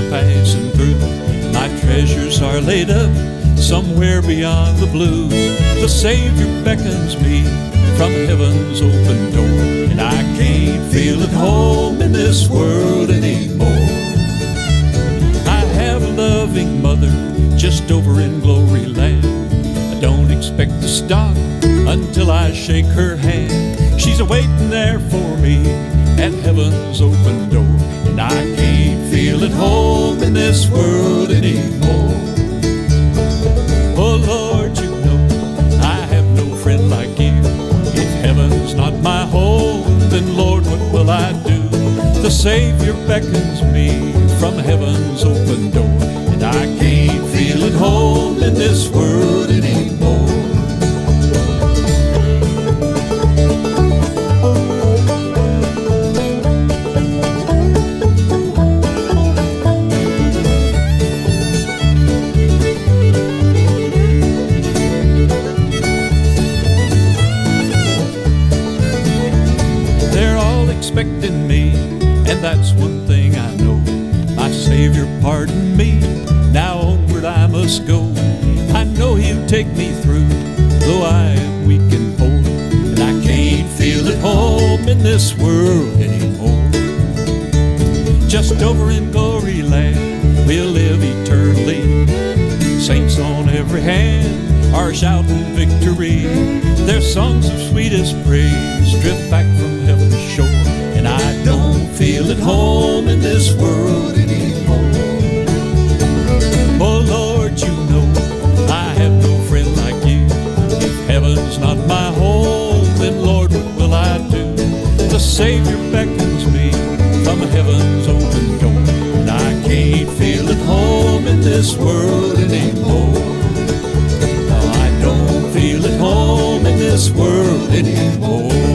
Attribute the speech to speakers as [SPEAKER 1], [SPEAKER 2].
[SPEAKER 1] passing through. My treasures are laid up somewhere beyond the blue. The Savior beckons me from heaven's open door, and I can't feel at home in this world anymore. I have a loving mother just over in Glory Land. I don't expect to stop until I shake her hand. She's awaiting there for me at heaven's open door, and I can't feel at home in this world anymore. Oh Lord, you know I have no friend like you. If heaven's not my home, then Lord, what will I do? The Savior beckons me from heaven's open door, and I can't feel at home in this world anymore. Expecting me, and that's one thing I know. My Savior pardoned me, now onward I must go. I know He'll take me through, though I am weak and poor, and I can't feel at home in this world anymore. Just over in Glory Land we'll live eternally. Saints on every hand are shouting victory. Their songs of sweetest praise drift back from heaven's shore, and I don't feel at home in this world anymore. Oh Lord, you know I have no friend like you. If heaven's not my home, then Lord, what will I do? The Savior beckons me from heaven's open door, and I can't feel at home in this world anymore. No, I don't feel at home in this world anymore.